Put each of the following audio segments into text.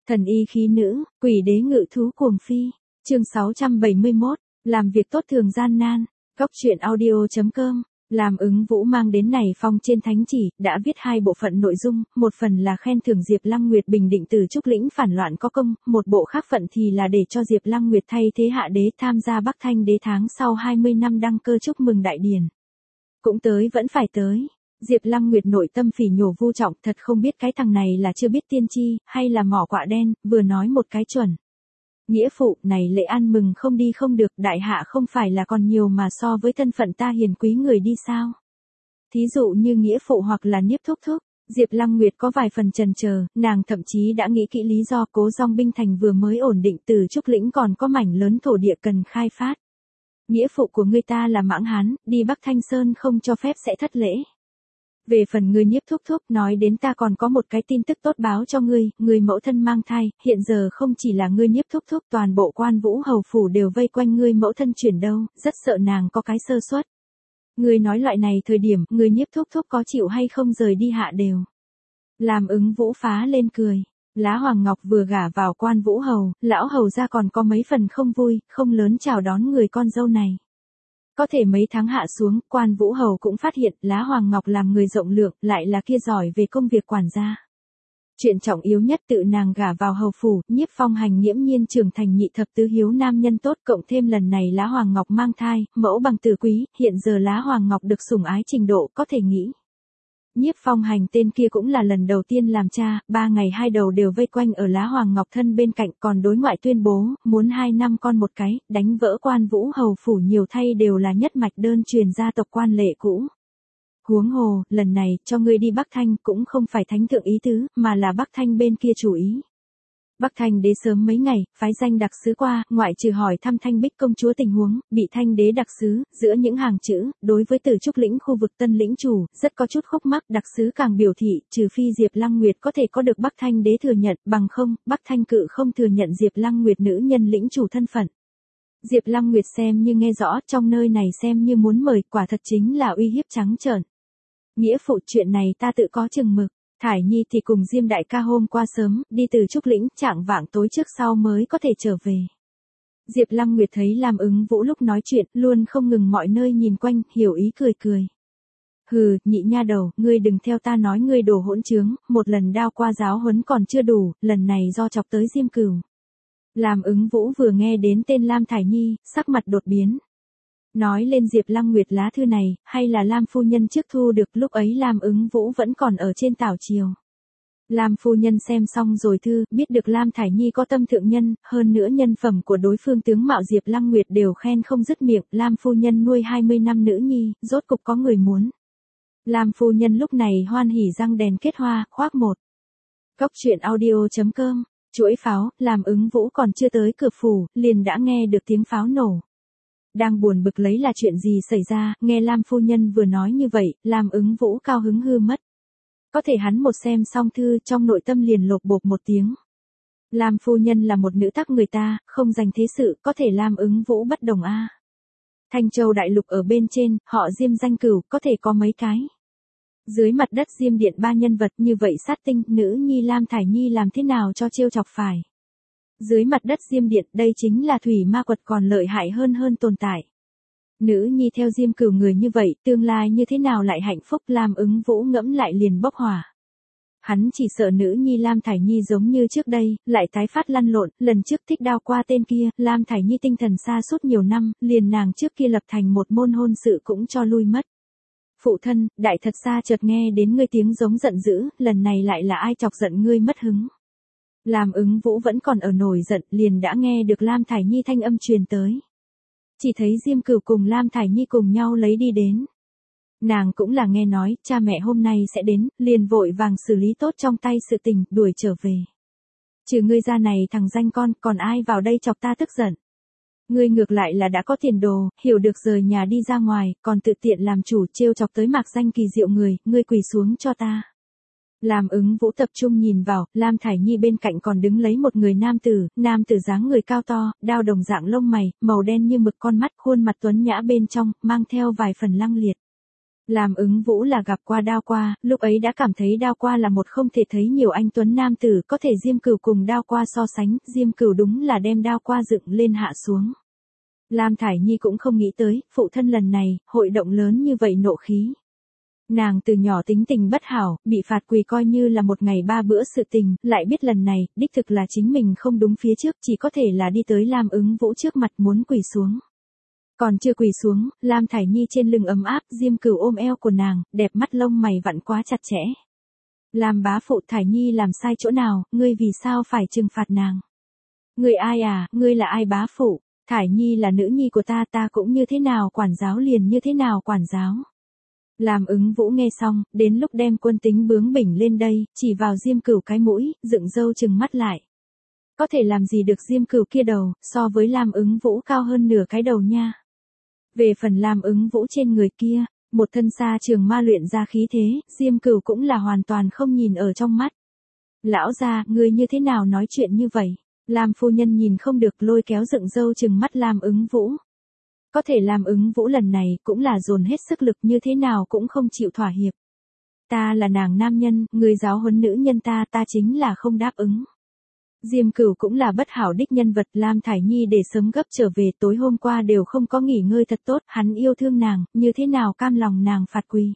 Thần y khí nữ, quỷ đế ngự thú cuồng phi. Chương 671, làm việc tốt thường gian nan. Góc truyện audio.com. Làm Ứng Vũ mang đến này phong trên thánh chỉ, đã viết hai bộ phận nội dung, một phần là khen thưởng Diệp Lăng Nguyệt bình định từ Trúc Lĩnh phản loạn có công, một bộ khác phận thì là để cho Diệp Lăng Nguyệt thay thế hạ đế tham gia Bắc Thanh đế tháng sau 20 năm đăng cơ chúc mừng đại điển. Cũng tới vẫn phải tới. Diệp Lăng Nguyệt nội tâm phỉ nhổ vô trọng, thật không biết cái thằng này là chưa biết tiên tri, hay là mỏ quạ đen, vừa nói một cái chuẩn. Nghĩa phụ, này lễ ăn mừng không đi không được, đại hạ không phải là còn nhiều mà so với thân phận ta hiền quý người đi sao? Thí dụ như nghĩa phụ hoặc là Niếp thúc thúc. Diệp Lăng Nguyệt có vài phần chần chờ, nàng thậm chí đã nghĩ kỹ lý do Cố Dong binh thành vừa mới ổn định từ Trúc Lĩnh còn có mảnh lớn thổ địa cần khai phát. Nghĩa phụ của người ta là Mãng Hán, đi Bắc Thanh Sơn không cho phép sẽ thất lễ. Về phần ngươi Niếp thúc thúc, nói đến ta còn có một cái tin tức tốt báo cho ngươi, người mẫu thân mang thai, hiện giờ không chỉ là ngươi Niếp thúc thúc, toàn bộ Quan Vũ hầu phủ đều vây quanh ngươi mẫu thân chuyển đâu, rất sợ nàng có cái sơ suất. Ngươi nói loại này thời điểm, ngươi Niếp thúc thúc có chịu hay không rời đi hạ đều. Làm Ứng Vũ phá lên cười. Lá Hoàng Ngọc vừa gả vào Quan Vũ hầu, lão hầu ra còn có mấy phần không vui, không lớn chào đón người con dâu này. Có thể mấy tháng hạ xuống, Quan Vũ hầu cũng phát hiện Lá Hoàng Ngọc làm người rộng lượng, lại là kia giỏi về công việc quản gia. Chuyện trọng yếu nhất tự nàng gả vào hầu phủ, Nhiếp Phong Hành nghiễm nhiên trưởng thành nhị thập tứ hiếu nam nhân tốt, cộng thêm lần này Lá Hoàng Ngọc mang thai, mẫu bằng tử quý, hiện giờ Lá Hoàng Ngọc được sủng ái trình độ có thể nghĩ. Nhiếp Phong Hành tên kia cũng là lần đầu tiên làm cha, 3 ngày 2 đầu đều vây quanh ở Lá Hoàng Ngọc thân bên cạnh, còn đối ngoại tuyên bố, muốn 2 năm con một cái, đánh vỡ Quan Vũ hầu phủ nhiều thay đều là nhất mạch đơn truyền gia tộc quan lệ cũ. Huống hồ, lần này, cho ngươi đi Bắc Thanh cũng không phải thánh thượng ý tứ, mà là Bắc Thanh bên kia chủ ý. Bắc Thanh đế sớm mấy ngày, phái danh đặc sứ qua, ngoại trừ hỏi thăm Thanh Bích công chúa tình huống, bị Thanh đế đặc sứ, giữa những hàng chữ, đối với từ Trúc Lĩnh khu vực Tân Lĩnh chủ, rất có chút khúc mắc, đặc sứ càng biểu thị, trừ phi Diệp Lăng Nguyệt có thể có được Bắc Thanh đế thừa nhận, bằng không, Bắc Thanh cự không thừa nhận Diệp Lăng Nguyệt nữ nhân lĩnh chủ thân phận. Diệp Lăng Nguyệt xem như nghe rõ, trong nơi này xem như muốn mời, quả thật chính là uy hiếp trắng trợn. Nghĩa phụ chuyện này ta tự có chừng mực. Thải Nhi thì cùng Diêm đại ca hôm qua sớm, đi từ Trúc Lĩnh, chạng vạng tối trước sau mới có thể trở về. Diệp Lăng Nguyệt thấy Làm Ứng Vũ lúc nói chuyện, luôn không ngừng mọi nơi nhìn quanh, hiểu ý cười cười. Hừ, nhị nha đầu, ngươi đừng theo ta nói ngươi đồ hỗn trướng, một lần đao qua giáo huấn còn chưa đủ, lần này do chọc tới Diêm Cửu. Làm Ứng Vũ vừa nghe đến tên Lam Thải Nhi, sắc mặt đột biến. Nói lên Diệp Lăng Nguyệt lá thư này, hay là Lam phu nhân trước thu được, lúc ấy Lam Ứng Vũ vẫn còn ở trên tảo triều. Lam phu nhân xem xong rồi thư, biết được Lam Thải Nhi có tâm thượng nhân, hơn nữa nhân phẩm của đối phương tướng mạo Diệp Lăng Nguyệt đều khen không dứt miệng, Lam phu nhân nuôi 20 năm nữ nhi, rốt cục có người muốn. Lam phu nhân lúc này hoan hỉ răng đèn kết hoa, khoác một. Góc truyện audio.com, chuỗi pháo, Làm Ứng Vũ còn chưa tới cửa phủ, liền đã nghe được tiếng pháo nổ. Đang buồn bực lấy là chuyện gì xảy ra, nghe Lam phu nhân vừa nói như vậy, Làm Ứng Vũ cao hứng hư mất. Có thể hắn một xem xong thư trong nội tâm liền lột bột một tiếng. Lam phu nhân là một nữ tác người ta, không dành thế sự, có thể Lam Ứng Vũ bất đồng a. Thanh Châu đại lục ở bên trên, họ Diêm danh cửu, có thể có mấy cái. Dưới mặt đất Diêm điện 3 nhân vật như vậy sát tinh, nữ nhi Lam Thải Nhi làm thế nào cho trêu chọc phải. Dưới mặt đất Diêm điện, đây chính là thủy ma quật còn lợi hại hơn tồn tại. Nữ nhi theo Diêm Cửu người như vậy, tương lai như thế nào lại hạnh phúc, Lam Ứng Vũ ngẫm lại liền bốc hỏa. Hắn chỉ sợ nữ nhi Lam Thải Nhi giống như trước đây, lại tái phát lăn lộn, lần trước thích đao qua tên kia, Lam Thải Nhi tinh thần sa sút nhiều năm, liền nàng trước kia lập thành một môn hôn sự cũng cho lui mất. Phụ thân, đại thật xa chợt nghe đến ngươi tiếng giống giận dữ, lần này lại là ai chọc giận ngươi mất hứng. Làm Ứng Vũ vẫn còn ở nổi giận, liền đã nghe được Lam Thải Nhi thanh âm truyền tới. Chỉ thấy Diêm Cửu cùng Lam Thải Nhi cùng nhau lấy đi đến. Nàng cũng là nghe nói, cha mẹ hôm nay sẽ đến, liền vội vàng xử lý tốt trong tay sự tình, đuổi trở về. Trừ ngươi ra này thằng danh con, còn ai vào đây chọc ta tức giận. Ngươi ngược lại là đã có tiền đồ, hiểu được rời nhà đi ra ngoài, còn tự tiện làm chủ trêu chọc tới mạc danh kỳ diệu người, ngươi quỳ xuống cho ta. Làm Ứng Vũ tập trung nhìn vào, Lam Thải Nhi bên cạnh còn đứng lấy một người nam tử dáng người cao to, đao đồng dạng lông mày, màu đen như mực con mắt, khuôn mặt tuấn nhã bên trong, mang theo vài phần lăng liệt. Làm Ứng Vũ là gặp qua Đao Qua, lúc ấy đã cảm thấy Đao Qua là một không thể thấy nhiều anh tuấn nam tử, có thể Diêm Cửu cùng Đao Qua so sánh, Diêm Cửu đúng là đem Đao Qua dựng lên hạ xuống. Lam Thải Nhi cũng không nghĩ tới, phụ thân lần này, hội động lớn như vậy nộ khí. Nàng từ nhỏ tính tình bất hảo, bị phạt quỳ coi như là một ngày 3 bữa sự tình, lại biết lần này, đích thực là chính mình không đúng phía trước, chỉ có thể là đi tới Lam Ứng Vũ trước mặt muốn quỳ xuống. Còn chưa quỳ xuống, Lam Thải Nhi trên lưng ấm áp, Diêm Cửu ôm eo của nàng, đẹp mắt lông mày vặn quá chặt chẽ. Làm bá phụ, Thải Nhi làm sai chỗ nào, ngươi vì sao phải trừng phạt nàng? Ngươi ai à, ngươi là ai bá phụ? Thải Nhi là nữ nhi của ta, ta cũng như thế nào quản giáo liền như thế nào quản giáo. Làm Ứng Vũ nghe xong, đến lúc đem quân tính bướng bỉnh lên đây, chỉ vào Diêm Cửu cái mũi, dựng râu trừng mắt lại. Có thể làm gì được Diêm Cửu kia đầu, so với Lam Ứng Vũ cao hơn nửa cái đầu nha. Về phần Lam Ứng Vũ trên người kia, một thân xa trường ma luyện ra khí thế, Diêm Cửu cũng là hoàn toàn không nhìn ở trong mắt. Lão gia, ngươi như thế nào nói chuyện như vậy? Lam phu nhân nhìn không được lôi kéo dựng râu trừng mắt Lam Ứng Vũ. Có thể Lam Ứng Vũ lần này cũng là dồn hết sức lực như thế nào cũng không chịu thỏa hiệp. Ta là nàng nam nhân, người giáo huấn nữ nhân ta chính là không đáp ứng. Diêm Cửu cũng là bất hảo đích nhân vật, Lam Thải Nhi để sớm gấp trở về, tối hôm qua đều không có nghỉ ngơi thật tốt, hắn yêu thương nàng, như thế nào cam lòng nàng phạt quỳ.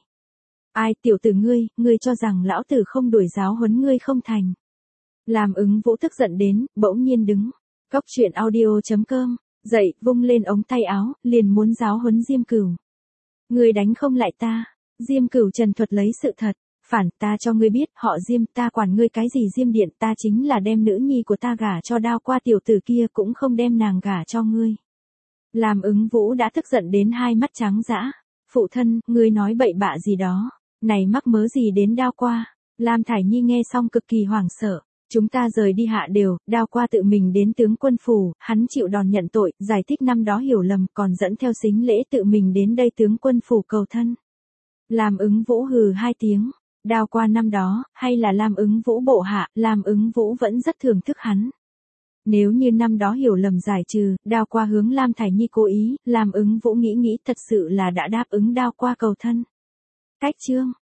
Ai tiểu tử ngươi cho rằng lão tử không đuổi giáo huấn ngươi không thành. Lam Ứng Vũ tức giận đến, bỗng nhiên đứng. Góc truyện audio.com, dậy, vung lên ống tay áo, liền muốn giáo huấn Diêm Cửu. Ngươi đánh không lại ta. Diêm Cửu trần thuật lấy sự thật. Phản, ta cho ngươi biết, họ Diêm, ta quản ngươi cái gì Diêm điện, ta chính là đem nữ nhi của ta gả cho Đao Qua tiểu tử kia, cũng không đem nàng gả cho ngươi. Lam Ứng Vũ đã tức giận đến hai mắt trắng dã. Phụ thân, ngươi nói bậy bạ gì đó, này mắc mớ gì đến Đao Qua. Lam Thải Nhi nghe xong cực kỳ hoảng sợ. Chúng ta rời đi hạ đều, Đao Qua tự mình đến tướng quân phủ, hắn chịu đòn nhận tội, giải thích năm đó hiểu lầm, còn dẫn theo sính lễ tự mình đến đây tướng quân phủ cầu thân. Lam Ứng Vũ hừ hai tiếng. Đao Qua năm đó, hay là Lam Ứng Vũ bộ hạ, Lam Ứng Vũ vẫn rất thưởng thức hắn. Nếu như năm đó hiểu lầm giải trừ, Đao Qua hướng Lam Thải Nhi cố ý, Lam Ứng Vũ nghĩ thật sự là đã đáp ứng Đao Qua cầu thân. Cách chương